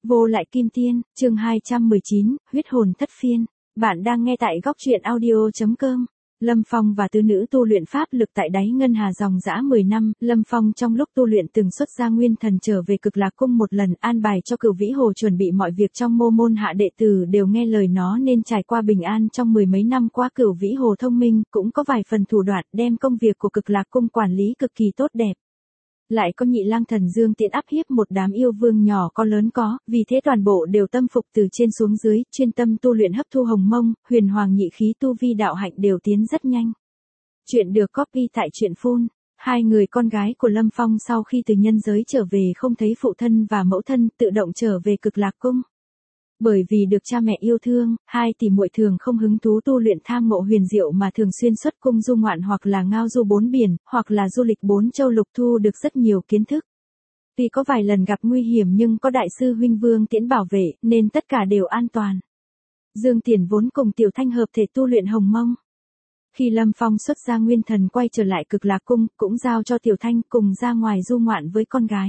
Vô lại kim tiên, chương 219, huyết hồn thất phiên. Bạn đang nghe tại góc truyện audio.com. Lâm Phong và tứ nữ tu luyện pháp lực tại đáy ngân hà dòng dã 10 năm, Lâm Phong trong lúc tu luyện từng xuất ra nguyên thần trở về Cực Lạc cung một lần, an bài cho Cửu Vĩ Hồ chuẩn bị mọi việc trong môn hạ đệ tử đều nghe lời nó nên trải qua bình an trong mười mấy năm qua. Cửu Vĩ Hồ thông minh, cũng có vài phần thủ đoạn, đem công việc của Cực Lạc cung quản lý cực kỳ tốt đẹp. Lại có nhị lang thần Dương Tiễn áp hiếp một đám yêu vương nhỏ có lớn có, vì thế toàn bộ đều tâm phục từ trên xuống dưới, chuyên tâm tu luyện hấp thu hồng mông, huyền hoàng nhị khí tu vi đạo hạnh đều tiến rất nhanh. Chuyện được copy tại truyện phun. Hai người con gái của Lâm Phong sau khi từ nhân giới trở về không thấy phụ thân và mẫu thân, tự động trở về Cực Lạc cung. Bởi vì được cha mẹ yêu thương, hai tỷ muội thường không hứng thú tu luyện tham ngộ huyền diệu mà thường xuyên xuất cung du ngoạn hoặc là ngao du bốn biển, hoặc là du lịch bốn châu lục thu được rất nhiều kiến thức. Tuy có vài lần gặp nguy hiểm nhưng có đại sư huynh Vương Tiễn bảo vệ, nên tất cả đều an toàn. Dương Tiễn vốn cùng Tiểu Thanh hợp thể tu luyện hồng mông. Khi Lâm Phong xuất ra nguyên thần quay trở lại Cực Lạc cung, cũng giao cho Tiểu Thanh cùng ra ngoài du ngoạn với con gái.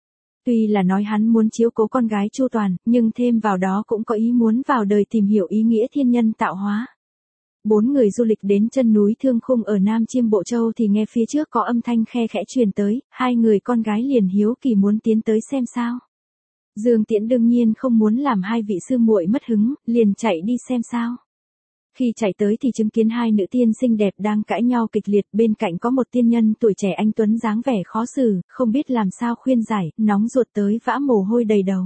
Tuy là nói hắn muốn chiếu cố con gái chu toàn, nhưng thêm vào đó cũng có ý muốn vào đời tìm hiểu ý nghĩa thiên nhân tạo hóa. Bốn người du lịch đến chân núi Thương Khung ở Nam Chiêm Bộ Châu thì nghe phía trước có âm thanh khe khẽ truyền tới, hai người con gái liền hiếu kỳ muốn tiến tới xem sao. Dương Tiễn đương nhiên không muốn làm hai vị sư muội mất hứng, liền chạy đi xem sao. Khi chạy tới thì chứng kiến hai nữ tiên xinh đẹp đang cãi nhau kịch liệt, bên cạnh có một tiên nhân tuổi trẻ anh tuấn dáng vẻ khó xử, không biết làm sao khuyên giải, nóng ruột tới vã mồ hôi đầy đầu.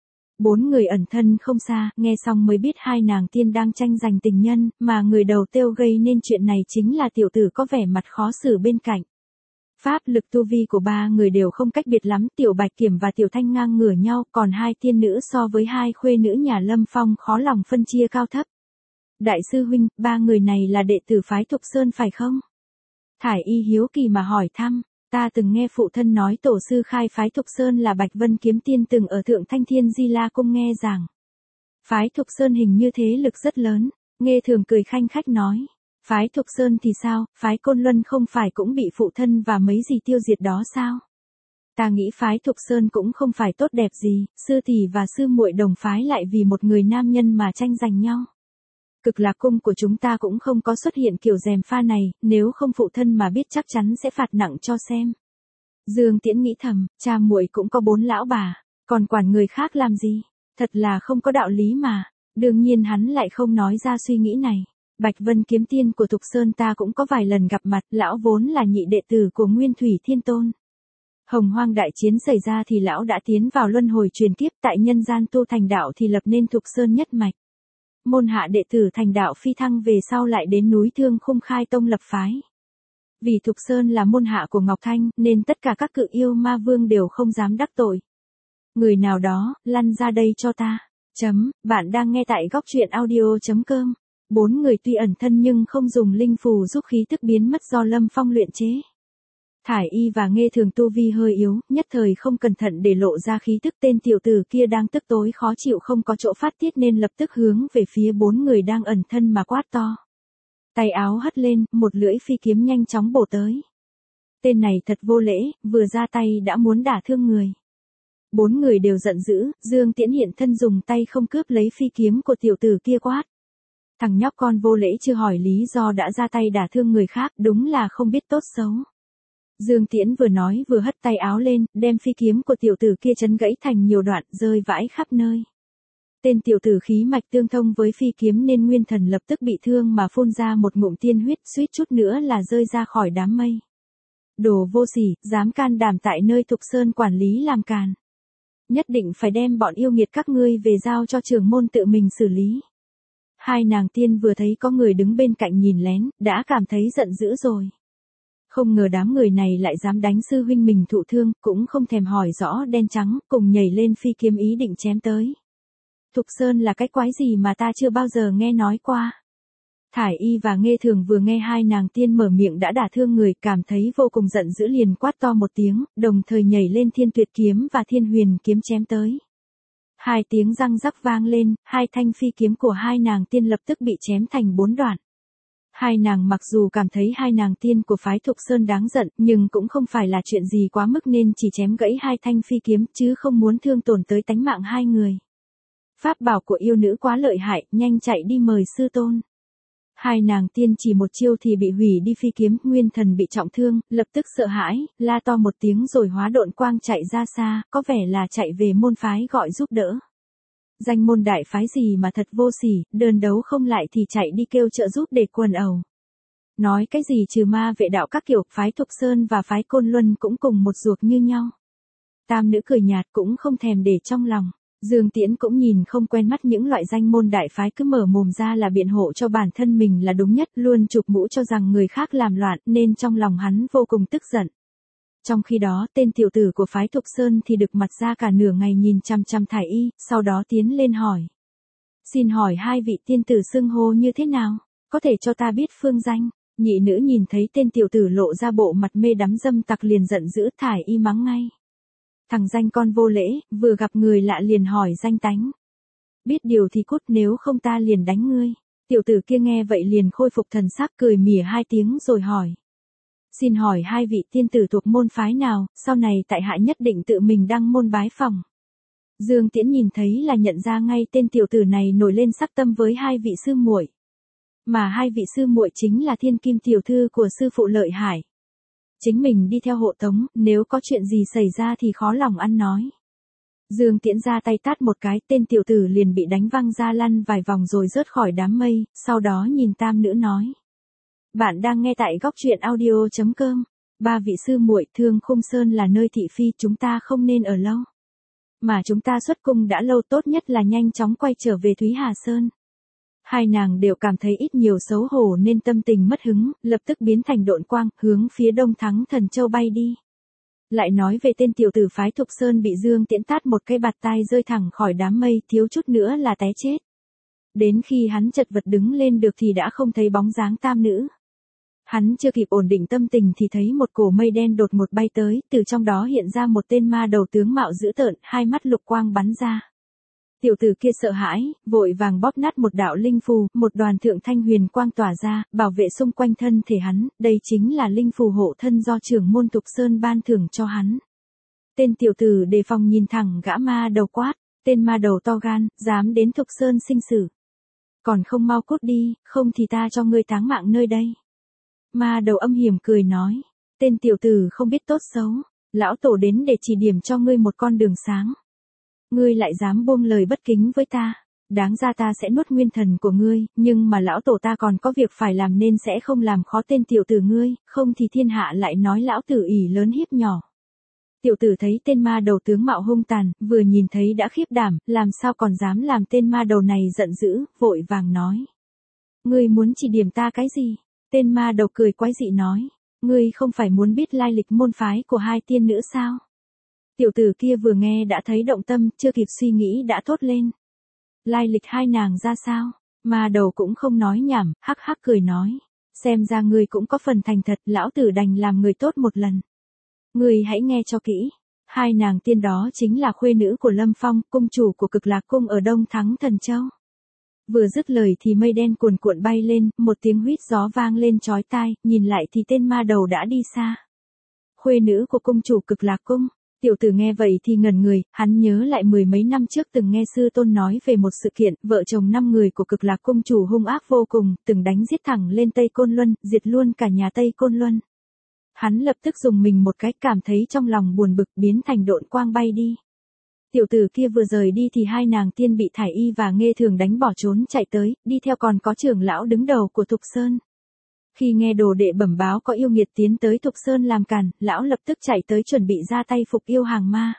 Bốn người ẩn thân không xa, nghe xong mới biết hai nàng tiên đang tranh giành tình nhân, mà người đầu tiêu gây nên chuyện này chính là tiểu tử có vẻ mặt khó xử bên cạnh. Pháp lực tu vi của ba người đều không cách biệt lắm, Tiểu Bạch Kiểm và Tiểu Thanh ngang ngửa nhau, còn hai tiên nữ so với hai khuê nữ nhà Lâm Phong khó lòng phân chia cao thấp. Đại sư huynh, ba người này là đệ tử phái Thục Sơn phải không? Thải Y hiếu kỳ mà hỏi thăm, ta từng nghe phụ thân nói tổ sư khai phái Thục Sơn là Bạch Vân Kiếm Tiên từng ở Thượng Thanh Thiên Di La cung nghe giảng. Phái Thục Sơn hình như thế lực rất lớn, Nghe Thường cười khanh khách nói. Phái Thục Sơn thì sao, phái Côn Luân không phải cũng bị phụ thân và mấy gì tiêu diệt đó sao? Ta nghĩ phái Thục Sơn cũng không phải tốt đẹp gì, sư tỷ và sư muội đồng phái lại vì một người nam nhân mà tranh giành nhau. Cực Lạc cung của chúng ta cũng không có xuất hiện kiểu gièm pha này, nếu không phụ thân mà biết chắc chắn sẽ phạt nặng cho xem. Dương Tiễn nghĩ thầm, cha muội cũng có bốn lão bà, còn quản người khác làm gì, thật là không có đạo lý mà. Đương nhiên hắn lại không nói ra suy nghĩ này. Bạch Vân Kiếm Tiên của Thục Sơn ta cũng có vài lần gặp mặt, lão vốn là nhị đệ tử của Nguyên Thủy Thiên Tôn. Hồng Hoang đại chiến xảy ra thì lão đã tiến vào luân hồi truyền kiếp, tại nhân gian tu thành đạo thì lập nên Thục Sơn nhất mạch. Môn hạ đệ tử thành đạo phi thăng về sau lại đến núi Thương Khung khai tông lập phái. Vì Thục Sơn là môn hạ của Ngọc Thanh, nên tất cả các cự yêu ma vương đều không dám đắc tội. Người nào đó, lăn ra đây cho ta. Bạn đang nghe tại góc truyện audio.com. Bốn người tuy ẩn thân nhưng không dùng linh phù giúp khí tức biến mất do Lâm Phong luyện chế. Thải Y và Nghe Thường tu vi hơi yếu, nhất thời không cẩn thận để lộ ra khí tức, tên tiểu tử kia đang tức tối khó chịu không có chỗ phát tiết nên lập tức hướng về phía bốn người đang ẩn thân mà quát to. Tay áo hất lên, một lưỡi phi kiếm nhanh chóng bổ tới. Tên này thật vô lễ, vừa ra tay đã muốn đả thương người. Bốn người đều giận dữ, Dương Tiễn hiện thân dùng tay không cướp lấy phi kiếm của tiểu tử kia quát. Thằng nhóc con vô lễ chưa hỏi lý do đã ra tay đả thương người khác, đúng là không biết tốt xấu. Dương Tiễn vừa nói vừa hất tay áo lên, đem phi kiếm của tiểu tử kia chấn gãy thành nhiều đoạn, rơi vãi khắp nơi. Tên tiểu tử khí mạch tương thông với phi kiếm nên nguyên thần lập tức bị thương mà phun ra một ngụm tiên huyết, suýt chút nữa là rơi ra khỏi đám mây. Đồ vô sỉ, dám can đảm tại nơi Thục Sơn quản lý làm càn. Nhất định phải đem bọn yêu nghiệt các ngươi về giao cho trưởng môn tự mình xử lý. Hai nàng tiên vừa thấy có người đứng bên cạnh nhìn lén, đã cảm thấy giận dữ rồi. Không ngờ đám người này lại dám đánh sư huynh mình thụ thương, cũng không thèm hỏi rõ đen trắng, cùng nhảy lên phi kiếm ý định chém tới. Thục Sơn là cái quái gì mà ta chưa bao giờ nghe nói qua. Thải Y và Nghe Thường vừa nghe hai nàng tiên mở miệng đã đả thương người, cảm thấy vô cùng giận dữ liền quát to một tiếng, đồng thời nhảy lên Thiên Tuyệt kiếm và Thiên Huyền kiếm chém tới. Hai tiếng răng rắc vang lên, hai thanh phi kiếm của hai nàng tiên lập tức bị chém thành bốn đoạn. Hai nàng mặc dù cảm thấy hai nàng tiên của phái Thục Sơn đáng giận, nhưng cũng không phải là chuyện gì quá mức nên chỉ chém gãy hai thanh phi kiếm, chứ không muốn thương tổn tới tánh mạng hai người. Pháp bảo của yêu nữ quá lợi hại, nhanh chạy đi mời sư tôn. Hai nàng tiên chỉ một chiêu thì bị hủy đi phi kiếm, nguyên thần bị trọng thương, lập tức sợ hãi, la to một tiếng rồi hóa độn quang chạy ra xa, có vẻ là chạy về môn phái gọi giúp đỡ. Danh môn đại phái gì mà thật vô sỉ, đơn đấu không lại thì chạy đi kêu trợ giúp để quần ẩu. Nói cái gì trừ ma vệ đạo các kiểu, phái Thục Sơn và phái Côn Luân cũng cùng một ruột như nhau. Tam nữ cười nhạt cũng không thèm để trong lòng. Dương Tiễn cũng nhìn không quen mắt những loại danh môn đại phái cứ mở mồm ra là biện hộ cho bản thân mình là đúng nhất, luôn chụp mũ cho rằng người khác làm loạn, nên trong lòng hắn vô cùng tức giận. Trong khi đó, tên tiểu tử của phái Thục Sơn thì đực mặt ra cả nửa ngày nhìn chăm chăm Thải Y, sau đó tiến lên hỏi. Xin hỏi hai vị tiên tử xưng hô như thế nào, có thể cho ta biết phương danh? Nhị nữ nhìn thấy tên tiểu tử lộ ra bộ mặt mê đắm dâm tặc liền giận dữ, Thải Y mắng ngay. Thằng danh con vô lễ, vừa gặp người lạ liền hỏi danh tánh. Biết điều thì cút, nếu không ta liền đánh ngươi. Tiểu tử kia nghe vậy liền khôi phục thần sắc, cười mỉa hai tiếng rồi hỏi. Xin hỏi hai vị tiên tử thuộc môn phái nào, sau này tại hạ nhất định tự mình đăng môn bái phỏng. Dương Tiễn nhìn thấy là nhận ra ngay tên tiểu tử này nổi lên sắc tâm với hai vị sư muội. Mà hai vị sư muội chính là thiên kim tiểu thư của sư phụ Lợi Hải. Chính mình đi theo hộ tống, nếu có chuyện gì xảy ra thì khó lòng ăn nói. Dương Tiễn ra tay tát một cái, tên tiểu tử liền bị đánh văng ra lăn vài vòng rồi rớt khỏi đám mây, sau đó nhìn tam nữ nói. Bạn đang nghe tại góc truyện audio.com. Ba vị sư muội, Thương Khung Sơn là nơi thị phi, chúng ta không nên ở lâu. Mà chúng ta xuất cung đã lâu, tốt nhất là nhanh chóng quay trở về Thúy Hà Sơn. Hai nàng đều cảm thấy ít nhiều xấu hổ nên tâm tình mất hứng, lập tức biến thành độn quang, hướng phía Đông Thắng Thần Châu bay đi. Lại nói về tên tiểu tử phái Thục Sơn bị Dương Tiễn tát một cái bạt tai rơi thẳng khỏi đám mây, thiếu chút nữa là té chết. Đến khi hắn chật vật đứng lên được thì đã không thấy bóng dáng tam nữ. Hắn chưa kịp ổn định tâm tình thì thấy một cổ mây đen đột ngột bay tới, từ trong đó hiện ra một tên ma đầu tướng mạo dữ tợn, hai mắt lục quang bắn ra. Tiểu tử kia sợ hãi, vội vàng bóp nát một đạo linh phù, một đoàn thượng thanh huyền quang tỏa ra, bảo vệ xung quanh thân thể hắn, đây chính là linh phù hộ thân do trưởng môn Thục Sơn ban thưởng cho hắn. Tên tiểu tử đề phòng nhìn thẳng gã ma đầu quát, tên ma đầu to gan, dám đến Thục Sơn sinh sự. Còn không mau cút đi, không thì ta cho ngươi táng mạng nơi đây. Ma đầu âm hiểm cười nói, tên tiểu tử không biết tốt xấu, lão tổ đến để chỉ điểm cho ngươi một con đường sáng. Ngươi lại dám buông lời bất kính với ta, đáng ra ta sẽ nuốt nguyên thần của ngươi, nhưng mà lão tổ ta còn có việc phải làm nên sẽ không làm khó tên tiểu tử ngươi, không thì thiên hạ lại nói lão tử ỷ lớn hiếp nhỏ. Tiểu tử thấy tên ma đầu tướng mạo hung tàn, vừa nhìn thấy đã khiếp đảm, làm sao còn dám làm tên ma đầu này giận dữ, vội vàng nói. Ngươi muốn chỉ điểm ta cái gì? Tên ma đầu cười quái dị nói, ngươi không phải muốn biết lai lịch môn phái của hai tiên nữ sao? Tiểu tử kia vừa nghe đã thấy động tâm, chưa kịp suy nghĩ đã thốt lên. Lai lịch hai nàng ra sao? Ma đầu cũng không nói nhảm, hắc hắc cười nói. Xem ra ngươi cũng có phần thành thật, lão tử đành làm người tốt một lần. Ngươi hãy nghe cho kỹ. Hai nàng tiên đó chính là khuê nữ của Lâm Phong, cung chủ của Cực Lạc Cung ở Đông Thắng Thần Châu. Vừa dứt lời thì mây đen cuồn cuộn bay lên, một tiếng huýt gió vang lên chói tai, nhìn lại thì tên ma đầu đã đi xa. Khuê nữ của cung chủ Cực Lạc Cung. Tiểu tử nghe vậy thì ngẩn người, hắn nhớ lại mười mấy năm trước từng nghe sư tôn nói về một sự kiện, vợ chồng 5 người của Cực Lạc Cung chủ hung ác vô cùng, từng đánh giết thẳng lên Tây Côn Luân, diệt luôn cả nhà Tây Côn Luân. Hắn lập tức dùng mình một cái, cảm thấy trong lòng buồn bực, biến thành độn quang bay đi. Tiểu tử kia vừa rời đi thì hai nàng tiên bị Thải Y và Nghê Thường đánh bỏ trốn chạy tới, đi theo còn có trưởng lão đứng đầu của Thục Sơn. Khi nghe đồ đệ bẩm báo có yêu nghiệt tiến tới Thục Sơn làm cản, lão lập tức chạy tới chuẩn bị ra tay phục yêu hàng ma.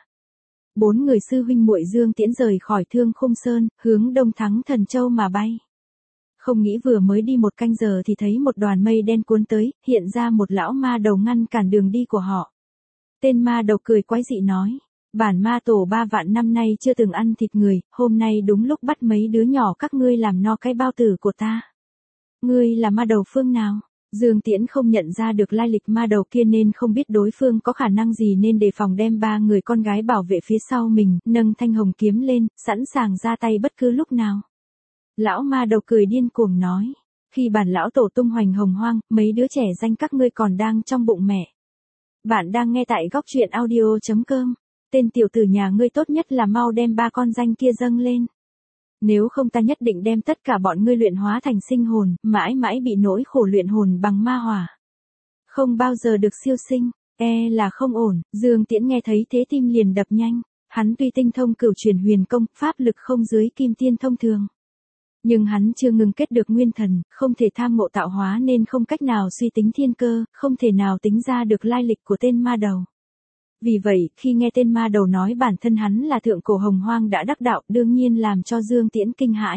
4 người sư huynh muội Dương Tiễn rời khỏi Thương Khung Sơn, hướng Đông Thắng Thần Châu mà bay. Không nghĩ vừa mới đi một canh giờ thì thấy một đoàn mây đen cuốn tới, hiện ra một lão ma đầu ngăn cản đường đi của họ. Tên ma đầu cười quái dị nói, bản ma tổ 3 vạn năm nay chưa từng ăn thịt người, hôm nay đúng lúc bắt mấy đứa nhỏ các ngươi làm no cái bao tử của ta. Ngươi là ma đầu phương nào? Dương Tiễn không nhận ra được lai lịch ma đầu kia nên không biết đối phương có khả năng gì nên đề phòng đem 3 người con gái bảo vệ phía sau mình, nâng thanh hồng kiếm lên, sẵn sàng ra tay bất cứ lúc nào. Lão ma đầu cười điên cuồng nói, Khi bản lão tổ tung hoành hồng hoang, mấy đứa trẻ danh các ngươi còn đang trong bụng mẹ. Bạn đang nghe tại góc truyện audio.com. Tên tiểu tử nhà ngươi tốt nhất là mau đem ba con danh kia dâng lên. Nếu không ta nhất định đem tất cả bọn ngươi luyện hóa thành sinh hồn, mãi mãi bị nỗi khổ luyện hồn bằng ma hỏa. Không bao giờ được siêu sinh, là không ổn. Dương Tiễn nghe thấy thế tim liền đập nhanh. Hắn tuy tinh thông cửu chuyển huyền công, pháp lực không dưới kim tiên thông thường. Nhưng hắn chưa ngừng kết được nguyên thần, không thể tham ngộ tạo hóa nên không cách nào suy tính thiên cơ, không thể nào tính ra được lai lịch của tên ma đầu. Vì vậy, khi nghe tên ma đầu nói bản thân hắn là thượng cổ hồng hoang đã đắc đạo, đương nhiên làm cho Dương Tiễn kinh hãi.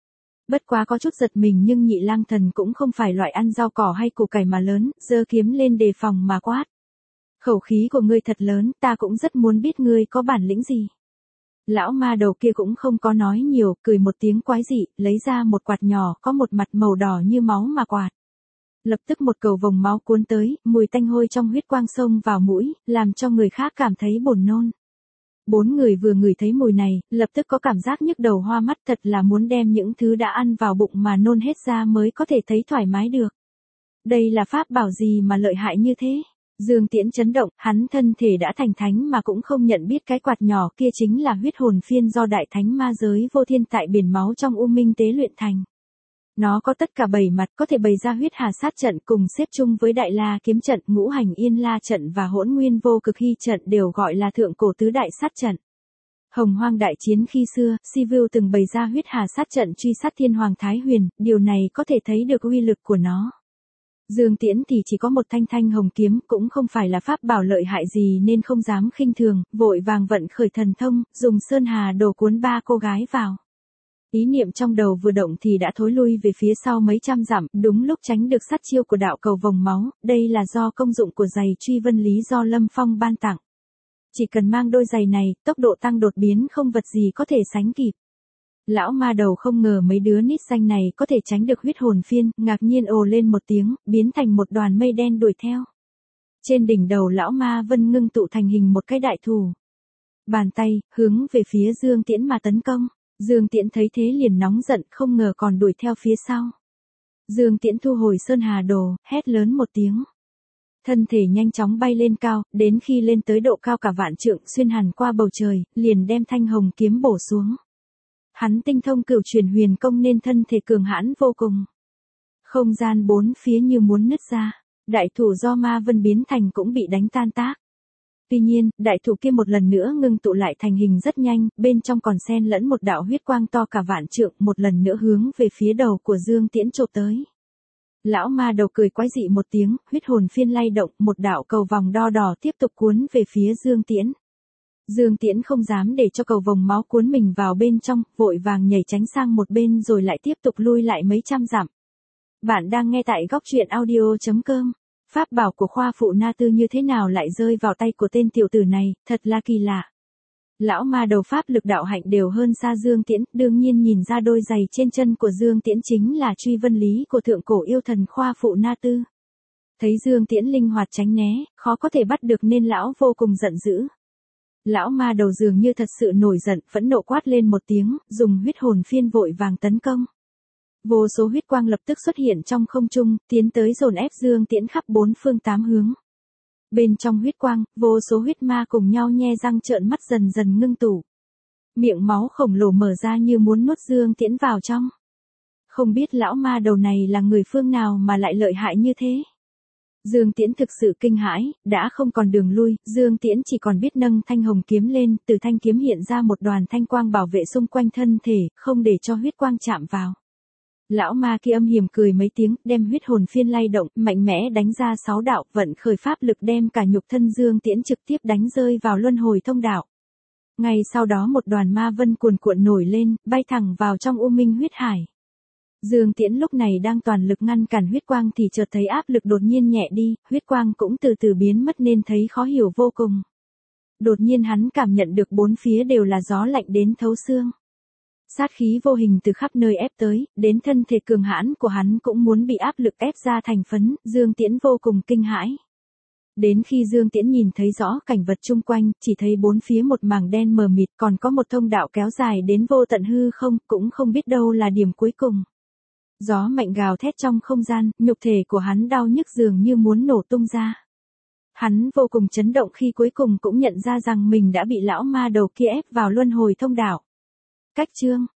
Bất quá có chút giật mình, nhưng Nhị Lang Thần cũng không phải loại ăn rau cỏ hay củ cải mà lớn, giơ kiếm lên đề phòng mà quát. Khẩu khí của ngươi thật lớn, ta cũng rất muốn biết ngươi có bản lĩnh gì. Lão ma đầu kia cũng không có nói nhiều, cười một tiếng quái dị, lấy ra một quạt nhỏ có một mặt màu đỏ như máu mà quạt. Lập tức một cầu vồng máu cuốn tới, mùi tanh hôi trong huyết quang xông vào mũi, làm cho người khác cảm thấy buồn nôn. Bốn người vừa ngửi thấy mùi này, lập tức có cảm giác nhức đầu hoa mắt, thật là muốn đem những thứ đã ăn vào bụng mà nôn hết ra mới có thể thấy thoải mái được. Đây là pháp bảo gì mà lợi hại như thế? Dương Tiễn chấn động, hắn thân thể đã thành thánh mà cũng không nhận biết cái quạt nhỏ kia chính là huyết hồn phiên do đại thánh ma giới vô thiên tại biển máu trong U Minh tế luyện thành. Nó có tất cả 7 mặt, có thể bày ra huyết hà sát trận cùng xếp chung với đại la kiếm trận, ngũ hành yên la trận và hỗn nguyên vô cực hy trận đều gọi là thượng cổ tứ đại sát trận. Hồng hoang đại chiến khi xưa, Sivu từng bày ra huyết hà sát trận truy sát thiên hoàng Thái Huyền, điều này có thể thấy được uy lực của nó. Dương Tiễn thì chỉ có một thanh thanh hồng kiếm, cũng không phải là pháp bảo lợi hại gì nên không dám khinh thường, vội vàng vận khởi thần thông, dùng sơn hà đồ cuốn ba cô gái vào. Ý niệm trong đầu vừa động thì đã thối lui về phía sau mấy trăm dặm, đúng lúc tránh được sát chiêu của đạo cầu vồng máu, đây là do công dụng của giày truy vân lý do Lâm Phong ban tặng. Chỉ cần mang đôi giày này, tốc độ tăng đột biến không vật gì có thể sánh kịp. Lão ma đầu không ngờ mấy đứa nít xanh này có thể tránh được huyết hồn phiên, ngạc nhiên ồ lên một tiếng, biến thành một đoàn mây đen đuổi theo. Trên đỉnh đầu lão ma vân ngưng tụ thành hình một cái đại thù. Bàn tay, hướng về phía Dương Tiễn mà tấn công. Dương Tiễn thấy thế liền nóng giận, không ngờ còn đuổi theo phía sau. Dương Tiễn thu hồi sơn hà đồ, hét lớn một tiếng. Thân thể nhanh chóng bay lên cao, đến khi lên tới độ cao cả vạn trượng xuyên hàn qua bầu trời, liền đem thanh hồng kiếm bổ xuống. Hắn tinh thông cửu chuyển huyền công nên thân thể cường hãn vô cùng. Không gian bốn phía như muốn nứt ra, đại thủ do ma vân biến thành cũng bị đánh tan tác. Tuy nhiên, đại thủ kia một lần nữa ngưng tụ lại thành hình rất nhanh, bên trong còn xen lẫn một đạo huyết quang to cả vạn trượng, một lần nữa hướng về phía đầu của Dương Tiễn chộp tới. Lão ma đầu cười quái dị một tiếng, huyết hồn phiên lay động, một đạo cầu vòng đo đỏ tiếp tục cuốn về phía Dương Tiễn. Dương Tiễn không dám để cho cầu vồng máu cuốn mình vào bên trong, vội vàng nhảy tránh sang một bên rồi lại tiếp tục lui lại mấy trăm dặm. Bạn đang nghe tại góc truyện audio.com. Pháp bảo của khoa phụ Na Tư như thế nào lại rơi vào tay của tên tiểu tử này, thật là kỳ lạ. Lão ma đầu pháp lực đạo hạnh đều hơn xa Dương Tiễn, đương nhiên nhìn ra đôi giày trên chân của Dương Tiễn chính là truy vân lý của thượng cổ yêu thần khoa phụ Na Tư. Thấy Dương Tiễn linh hoạt tránh né, khó có thể bắt được nên lão vô cùng giận dữ. Lão ma đầu dường như thật sự nổi giận, phẫn nộ quát lên một tiếng, dùng huyết hồn phiên vội vàng tấn công. Vô số huyết quang lập tức xuất hiện trong không trung, tiến tới dồn ép Dương Tiễn khắp bốn phương tám hướng. Bên trong huyết quang, vô số huyết ma cùng nhau nhe răng trợn mắt dần dần ngưng tụ. Miệng máu khổng lồ mở ra như muốn nuốt Dương Tiễn vào trong. Không biết lão ma đầu này là người phương nào mà lại lợi hại như thế. Dương Tiễn thực sự kinh hãi, đã không còn đường lui, Dương Tiễn chỉ còn biết nâng thanh hồng kiếm lên, từ thanh kiếm hiện ra một đoàn thanh quang bảo vệ xung quanh thân thể, không để cho huyết quang chạm vào. Lão ma kia âm hiểm cười mấy tiếng, đem huyết hồn phiên lay động, mạnh mẽ đánh ra 6 đạo, vận khởi pháp lực đem cả nhục thân Dương Tiễn trực tiếp đánh rơi vào luân hồi thông đạo. Ngay sau đó một đoàn ma vân cuồn cuộn nổi lên, bay thẳng vào trong U Minh huyết hải. Dương Tiễn lúc này đang toàn lực ngăn cản huyết quang thì chợt thấy áp lực đột nhiên nhẹ đi, huyết quang cũng từ từ biến mất nên thấy khó hiểu vô cùng. Đột nhiên hắn cảm nhận được bốn phía đều là gió lạnh đến thấu xương. Sát khí vô hình từ khắp nơi ép tới, đến thân thể cường hãn của hắn cũng muốn bị áp lực ép ra thành phấn, Dương Tiễn vô cùng kinh hãi. Đến khi Dương Tiễn nhìn thấy rõ cảnh vật chung quanh, chỉ thấy bốn phía một mảng đen mờ mịt, còn có một thông đạo kéo dài đến vô tận hư không, cũng không biết đâu là điểm cuối cùng. Gió mạnh gào thét trong không gian, nhục thể của hắn đau nhức dường như muốn nổ tung ra. Hắn vô cùng chấn động khi cuối cùng cũng nhận ra rằng mình đã bị lão ma đầu kia ép vào luân hồi thông đạo. Cách chương